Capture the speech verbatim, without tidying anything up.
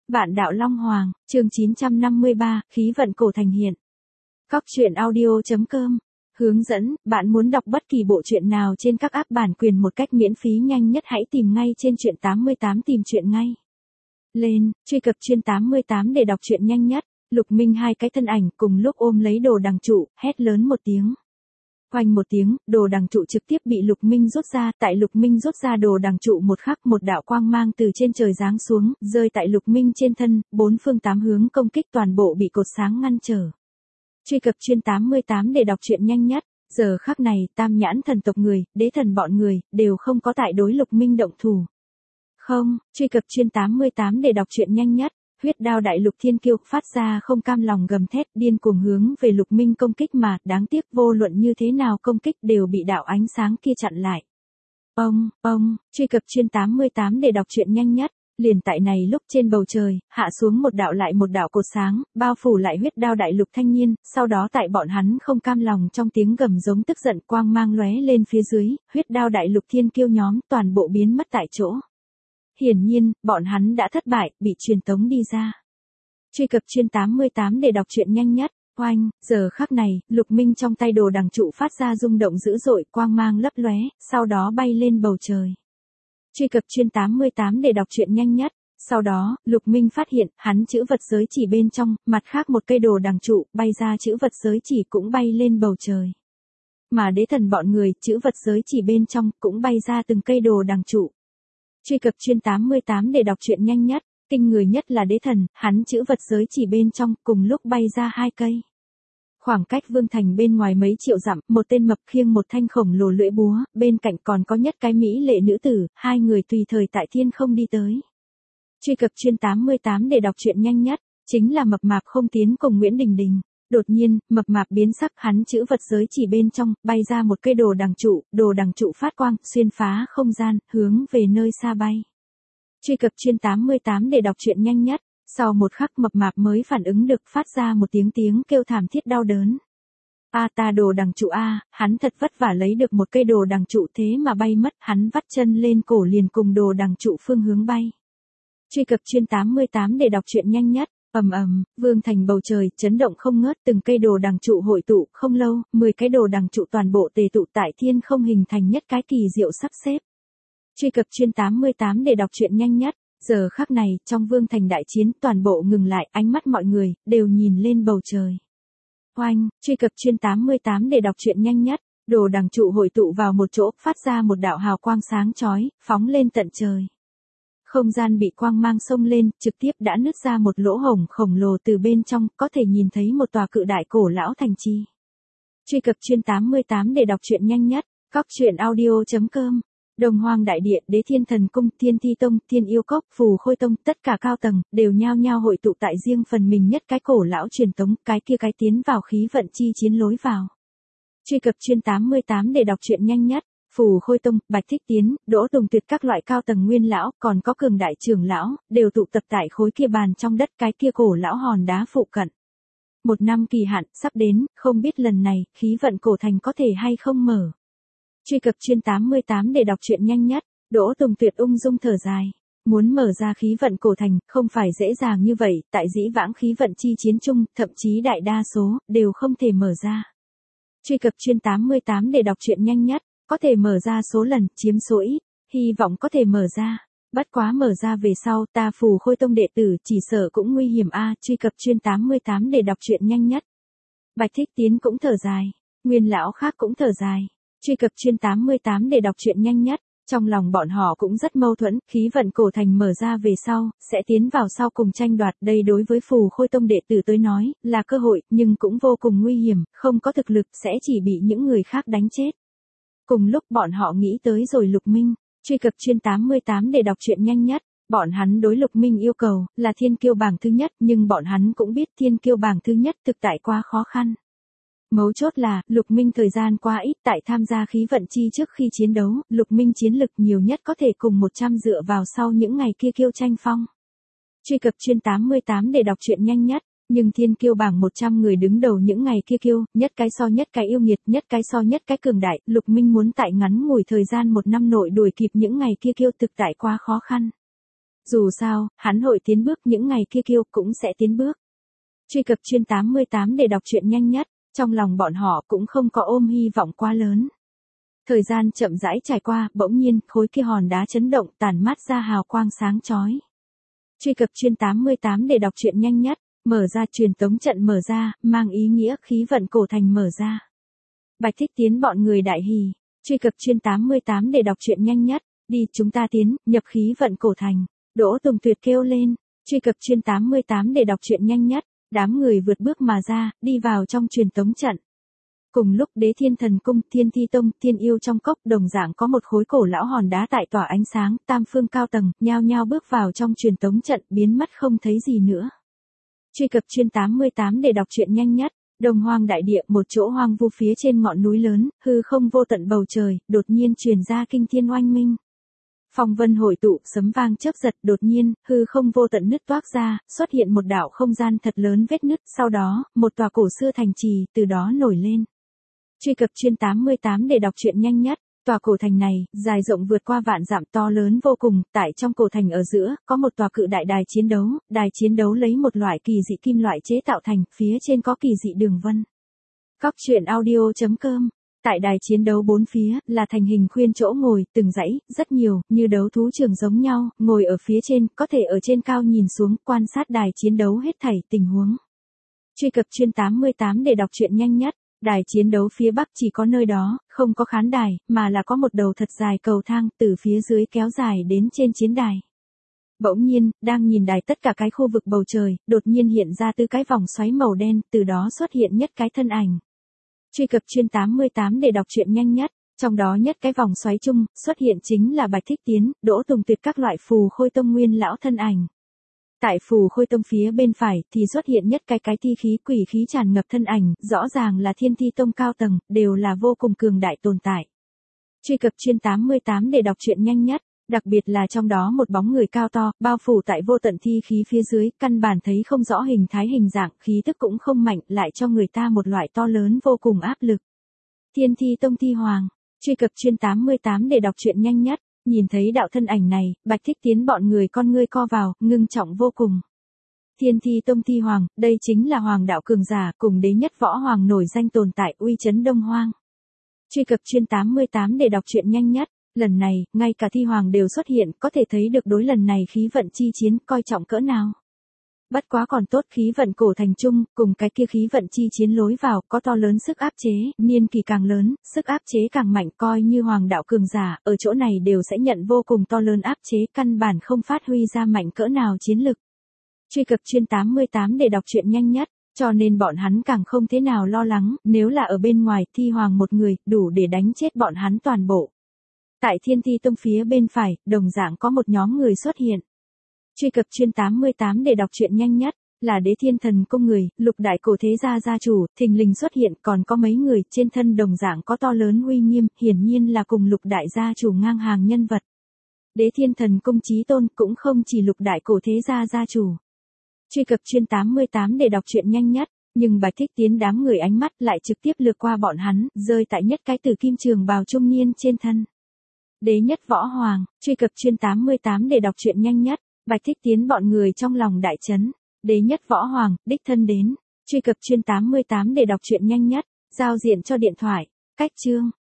Vạn đạo Long Hoàng, chương chín trăm năm mươi ba, khí vận cổ thành hiện. Cóc truyện audio chấm com. Hướng dẫn, bạn muốn đọc bất kỳ bộ truyện nào trên các app bản quyền một cách miễn phí nhanh nhất hãy tìm ngay trên truyện tám mươi tám tìm truyện ngay. Lên, truy cập truyện tám mươi tám để đọc truyện nhanh nhất. Lục Minh hai cái thân ảnh cùng lúc ôm lấy đồ đằng trụ, hét lớn một tiếng. Oanh một tiếng, đồ đằng trụ trực tiếp bị Lục Minh rút ra, tại Lục Minh rút ra đồ đằng trụ một khắc một đạo quang mang từ trên trời giáng xuống, rơi tại Lục Minh trên thân, bốn phương tám hướng công kích toàn bộ bị cột sáng ngăn trở. Truy cập truyện tám mươi tám để đọc truyện nhanh nhất, giờ khắc này, tam nhãn thần tộc người, đế thần bọn người, đều không có tại đối Lục Minh động thủ. Không, truy cập truyện tám mươi tám để đọc truyện nhanh nhất. Huyết đao đại lục thiên kiêu phát ra không cam lòng gầm thét điên cuồng hướng về Lục Minh công kích mà đáng tiếc vô luận như thế nào công kích đều bị đạo ánh sáng kia chặn lại. Ông, ông, truy cập truyện tám mươi tám để đọc truyện nhanh nhất, liền tại này lúc trên bầu trời, hạ xuống một đạo lại một đạo cột sáng, bao phủ lại huyết đao đại lục thanh niên, sau đó tại bọn hắn không cam lòng trong tiếng gầm giống tức giận quang mang lóe lên phía dưới, huyết đao đại lục thiên kiêu nhóm toàn bộ biến mất tại chỗ. Hiển nhiên, bọn hắn đã thất bại, bị truyền tống đi ra. Truy cập truyện tám mươi tám để đọc truyện nhanh nhất. Oanh, giờ khắc này, Lục Minh trong tay đồ đằng trụ phát ra rung động dữ dội, quang mang lấp lóe, sau đó bay lên bầu trời. Truy cập truyện tám mươi tám để đọc truyện nhanh nhất. Sau đó, Lục Minh phát hiện, hắn chữ vật giới chỉ bên trong, mặt khác một cây đồ đằng trụ, bay ra chữ vật giới chỉ cũng bay lên bầu trời. Mà đế thần bọn người, chữ vật giới chỉ bên trong, cũng bay ra từng cây đồ đằng trụ. Truy cập truyện tám mươi tám để đọc truyện nhanh nhất, kinh người nhất là đế thần, hắn chữ vật giới chỉ bên trong, cùng lúc bay ra hai cây. Khoảng cách vương thành bên ngoài mấy triệu dặm, một tên mập khiêng một thanh khổng lồ lưỡi búa, bên cạnh còn có nhất cái mỹ lệ nữ tử, hai người tùy thời tại thiên không đi tới. Truy cập truyện tám mươi tám để đọc truyện nhanh nhất, chính là mập mạp không tiến cùng Nguyễn Đình Đình. Đột nhiên, mập mạp biến sắc hắn chữ vật giới chỉ bên trong, bay ra một cây đồ đằng trụ, đồ đằng trụ phát quang, xuyên phá không gian, hướng về nơi xa bay. Truy cập truyện tám mươi tám để đọc truyện nhanh nhất, sau một khắc mập mạp mới phản ứng được phát ra một tiếng tiếng kêu thảm thiết đau đớn. A ta đồ đằng trụ a, hắn thật vất vả lấy được một cây đồ đằng trụ thế mà bay mất, hắn vắt chân lên cổ liền cùng đồ đằng trụ phương hướng bay. Truy cập truyện tám mươi tám để đọc truyện nhanh nhất. Ầm ầm, vương thành bầu trời chấn động không ngớt, từng cây đồ đằng trụ hội tụ, không lâu, mười cái đồ đằng trụ toàn bộ tề tụ tại thiên không hình thành nhất cái kỳ diệu sắp xếp. Truy cập truyện tám mươi tám để đọc truyện nhanh nhất, giờ khắc này, trong vương thành đại chiến, toàn bộ ngừng lại, ánh mắt mọi người đều nhìn lên bầu trời. Oanh, truy cập truyện tám mươi tám để đọc truyện nhanh nhất, đồ đằng trụ hội tụ vào một chỗ, phát ra một đạo hào quang sáng chói, phóng lên tận trời. Không gian bị quang mang xông lên, trực tiếp đã nứt ra một lỗ hổng khổng lồ từ bên trong, có thể nhìn thấy một tòa cự đại cổ lão thành trì. Truy cập truyện tám mươi tám để đọc truyện nhanh nhất, cóc truyện audio chấm com. Đồng Hoang đại địa, Đế Thiên Thần Cung, Thiên Thi Tông, Thiên Yêu Cốc, Phù Khôi Tông, tất cả cao tầng đều nhao nhao hội tụ tại riêng phần mình nhất cái cổ lão truyền tống, cái kia cái tiến vào khí vận chi chiến lối vào. Truy cập truyện tám mươi tám để đọc truyện nhanh nhất. Phù Khôi Tông, Bạch Thích Tiến, Đỗ Tùng Tuyệt các loại cao tầng nguyên lão, còn có cường đại trưởng lão, đều tụ tập tại khối kia bàn trong đất cái kia cổ lão hòn đá phụ cận. Một năm kỳ hạn sắp đến, không biết lần này khí vận cổ thành có thể hay không mở. Truy cập truyện tám mươi tám để đọc truyện nhanh nhất. Đỗ Tùng Tuyệt ung dung thở dài, muốn mở ra khí vận cổ thành không phải dễ dàng như vậy, tại dĩ vãng khí vận chi chiến chung, thậm chí đại đa số đều không thể mở ra. Truy cập truyện tám mươi tám để đọc truyện nhanh nhất. Có thể mở ra số lần, chiếm số ít, hy vọng có thể mở ra. Bất quá mở ra về sau, ta Phù Khôi Tông đệ tử chỉ sợ cũng nguy hiểm a. Truy cập truyện tám mươi tám để đọc truyện nhanh nhất. Bạch Thích Tiến cũng thở dài, nguyên lão khác cũng thở dài. Truy cập truyện tám mươi tám để đọc truyện nhanh nhất. Trong lòng bọn họ cũng rất mâu thuẫn, khí vận cổ thành mở ra về sau, sẽ tiến vào sau cùng tranh đoạt, đây đối với Phù Khôi Tông đệ tử tới nói, là cơ hội, nhưng cũng vô cùng nguy hiểm, không có thực lực, sẽ chỉ bị những người khác đánh chết. Cùng lúc bọn họ nghĩ tới rồi Lục Minh, truy cập truyện tám mươi tám để đọc truyện nhanh nhất, bọn hắn đối Lục Minh yêu cầu là thiên kiêu bảng thứ nhất, nhưng bọn hắn cũng biết thiên kiêu bảng thứ nhất thực tại quá khó khăn. Mấu chốt là, Lục Minh thời gian quá ít tại tham gia khí vận chi trước khi chiến đấu, Lục Minh chiến lực nhiều nhất có thể cùng một trăm dựa vào sau những ngày kia kiêu tranh phong. Truy cập truyện tám mươi tám để đọc truyện nhanh nhất. Nhưng thiên kiêu bảng một trăm người đứng đầu những ngày kia kiêu, nhất cái so nhất cái yêu nghiệt, nhất cái so nhất cái cường đại, Lục Minh muốn tại ngắn ngủi thời gian một năm nội đuổi kịp những ngày kia kiêu thực tại quá khó khăn. Dù sao, hắn hội tiến bước, những ngày kia Kiêu cũng sẽ tiến bước. Truy cập chuyên tám mươi tám để đọc truyện nhanh nhất, trong lòng bọn họ cũng không có ôm hy vọng quá lớn. Thời gian chậm rãi trải qua, bỗng nhiên, khối kia hòn đá chấn động, tản mát ra hào quang sáng chói. Truy cập chuyên tám mươi tám để đọc truyện nhanh nhất, mở ra truyền tống trận mở ra, mang ý nghĩa khí vận cổ thành mở ra. Bạch Thích Tiến bọn người đại hỉ. Truy cập chuyên tám mươi tám để đọc truyện nhanh nhất, đi chúng ta tiến, nhập khí vận cổ thành. Đỗ Tùng Tuyệt kêu lên. Truy cập chuyên tám mươi tám để đọc truyện nhanh nhất, đám người vượt bước mà ra, đi vào trong truyền tống trận. Cùng lúc Đế Thiên Thần Cung, Thiên Thi Tông, Thiên Yêu trong cốc đồng dạng có một khối cổ lão hòn đá tại tỏa ánh sáng, tam phương cao tầng, nhao nhao bước vào trong truyền tống trận, biến mất không thấy gì nữa. Truy cập chuyên tám mươi tám để đọc truyện nhanh nhất, Đông Hoang đại địa, một chỗ hoang vu phía trên ngọn núi lớn, hư không vô tận bầu trời, đột nhiên truyền ra kinh thiên oanh minh. Phong vân hội tụ, sấm vang chớp giật, đột nhiên, hư không vô tận nứt toác ra, xuất hiện một đạo không gian thật lớn vết nứt, sau đó, một tòa cổ xưa thành trì, từ đó nổi lên. Truy cập chuyên tám mươi tám để đọc truyện nhanh nhất, tòa cổ thành này, dài rộng vượt qua vạn dặm, to lớn vô cùng, tại trong cổ thành ở giữa, có một tòa cự đại đài chiến đấu, đài chiến đấu lấy một loại kỳ dị kim loại chế tạo thành, phía trên có kỳ dị đường vân. Cóc truyện audio chấm com. Tại đài chiến đấu bốn phía, là thành hình khuyên chỗ ngồi, từng dãy, rất nhiều, như đấu thú trường giống nhau, ngồi ở phía trên, có thể ở trên cao nhìn xuống, quan sát đài chiến đấu hết thảy tình huống. Truy cập chuyên tám mươi tám để đọc truyện nhanh nhất, đài chiến đấu phía bắc chỉ có nơi đó, không có khán đài, mà là có một đầu thật dài cầu thang, từ phía dưới kéo dài đến trên chiến đài. Bỗng nhiên, đang nhìn đài tất cả cái khu vực bầu trời, đột nhiên hiện ra từ cái vòng xoáy màu đen, từ đó xuất hiện nhất cái thân ảnh. Truy cập chuyên tám mươi tám để đọc truyện nhanh nhất, trong đó nhất cái vòng xoáy chung, xuất hiện chính là Bạch Thích Tiến, Đỗ Tùng Tuyệt các loại phù khôi tông nguyên lão thân ảnh. Tại phù khôi tông phía bên phải, thì xuất hiện nhất cái cái thi khí quỷ khí tràn ngập thân ảnh, rõ ràng là Thiên Thi Tông cao tầng, đều là vô cùng cường đại tồn tại. Truy cập chuyên tám mươi tám để đọc truyện nhanh nhất, đặc biệt là trong đó một bóng người cao to, bao phủ tại vô tận thi khí phía dưới, căn bản thấy không rõ hình thái hình dạng, khí tức cũng không mạnh, lại cho người ta một loại to lớn vô cùng áp lực. Thiên Thi Tông Thi Hoàng. Truy cập chuyên tám mươi tám để đọc truyện nhanh nhất, nhìn thấy đạo thân ảnh này, Bạch Thích Tiến bọn người con ngươi co vào, ngưng trọng vô cùng. Thiên Thi Tông Thi Hoàng, đây chính là hoàng đạo cường giả, cùng đế nhất võ hoàng nổi danh tồn tại, uy chấn Đông Hoang. Truy cập chuyên tám mươi tám để đọc truyện nhanh nhất, lần này, ngay cả Thi Hoàng đều xuất hiện, có thể thấy được đối lần này khí vận chi chiến, coi trọng cỡ nào. Bất quá còn tốt khí vận cổ thành trung, cùng cái kia khí vận chi chiến lối vào, có to lớn sức áp chế, niên kỳ càng lớn, sức áp chế càng mạnh, coi như hoàng đạo cường giả, ở chỗ này đều sẽ nhận vô cùng to lớn áp chế, căn bản không phát huy ra mạnh cỡ nào chiến lực. Truy cập chuyên tám mươi tám để đọc truyện nhanh nhất, cho nên bọn hắn càng không thế nào lo lắng, nếu là ở bên ngoài, Thi Hoàng một người, đủ để đánh chết bọn hắn toàn bộ. Tại Thiên Thi Tông phía bên phải, đồng dạng có một nhóm người xuất hiện. Truy cập chuyên tám mươi tám để đọc truyện nhanh nhất, là Đế Thiên Thần Cung người, lục đại cổ thế gia gia chủ, thình lình xuất hiện, còn có mấy người, trên thân đồng dạng có to lớn uy nghiêm, hiển nhiên là cùng lục đại gia chủ ngang hàng nhân vật. Đế Thiên Thần Cung chí tôn, cũng không chỉ lục đại cổ thế gia gia chủ. Truy cập chuyên tám mươi tám để đọc truyện nhanh nhất, nhưng Bạch Thích Tiến đám người ánh mắt lại trực tiếp lướt qua bọn hắn, rơi tại nhất cái tử kim trường bào trung niên trên thân. Đế nhất võ hoàng. Truy cập chuyên tám mươi tám để đọc truyện nhanh nhất, Bạch Thích Tiến bọn người trong lòng đại chấn. Đế nhất võ hoàng, đích thân đến. Truy cập chuyên tám mươi tám để đọc truyện nhanh nhất, giao diện cho điện thoại. Cách chương.